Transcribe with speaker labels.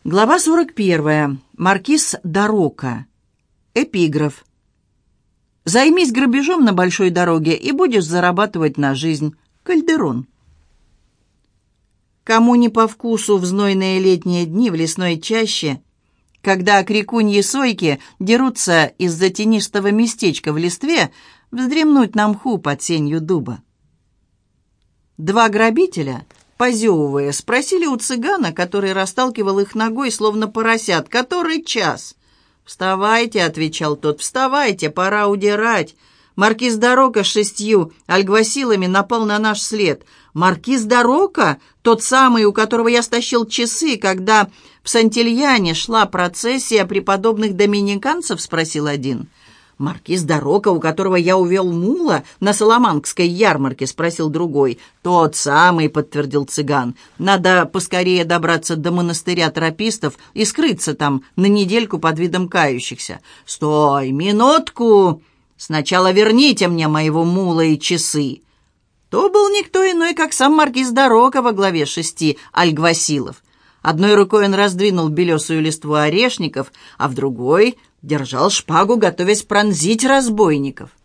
Speaker 1: Глава 41. Маркиз де Рока. Эпиграф. «Займись грабежом на большой дороге и будешь зарабатывать на жизнь». Кальдерон. Кому не по вкусу в знойные летние дни в лесной чаще, когда крикуньи-сойки дерутся из-за тенистого местечка в листве, вздремнуть на мху под сенью дуба. Два грабителя, позевывая, спросили у цыгана, который расталкивал их ногой, словно поросят, который час. «Вставайте», — отвечал тот, — «вставайте, пора удирать. Маркиз де Рока с 6 альгвасилами напал на наш след». «Маркиз де Рока? Тот самый, у которого я стащил часы, когда в Сантильяне шла процессия преподобных доминиканцев?» — спросил один. «Маркиз де Рока, у которого я увел мула на Саламанкской ярмарке?» — спросил другой. «Тот самый», — подтвердил цыган. «Надо поскорее добраться до монастыря тропистов и скрыться там на недельку под видом кающихся». «Стой, минутку! Сначала верните мне моего мула и часы». То был никто иной, как сам маркиз де Рока во главе 6 альгвасилов. Одной рукой он раздвинул белесую листву орешников, а в другой держал шпагу, готовясь пронзить разбойников.